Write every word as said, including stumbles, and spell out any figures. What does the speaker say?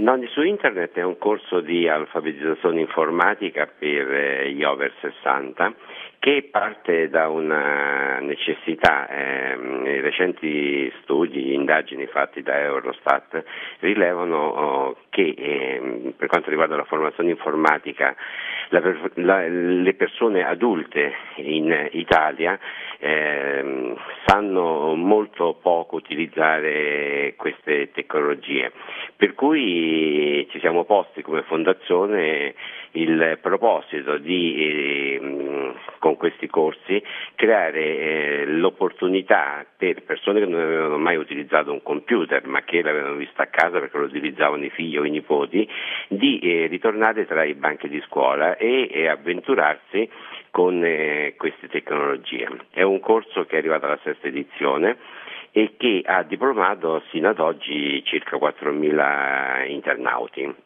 No, su internet è un corso di alfabetizzazione informatica per eh, gli over sessanta che parte da una necessità. Ehm, i recenti studi, indagini fatti da Eurostat rilevano oh, che ehm, per quanto riguarda la formazione informatica la, la, le persone adulte in Italia ehm, sanno molto poco utilizzare queste tecnologie, per cui ci siamo posti come fondazione il proposito di eh, con questi corsi creare eh, l'opportunità per persone che non avevano mai utilizzato un computer ma che l'avevano visto a casa perché lo utilizzavano i figli o i nipoti, di eh, ritornare tra i banchi di scuola e, e avventurarsi con eh, queste tecnologie. È un corso che è arrivato alla sesta edizione e che ha diplomato sino ad oggi circa quattromila internauti.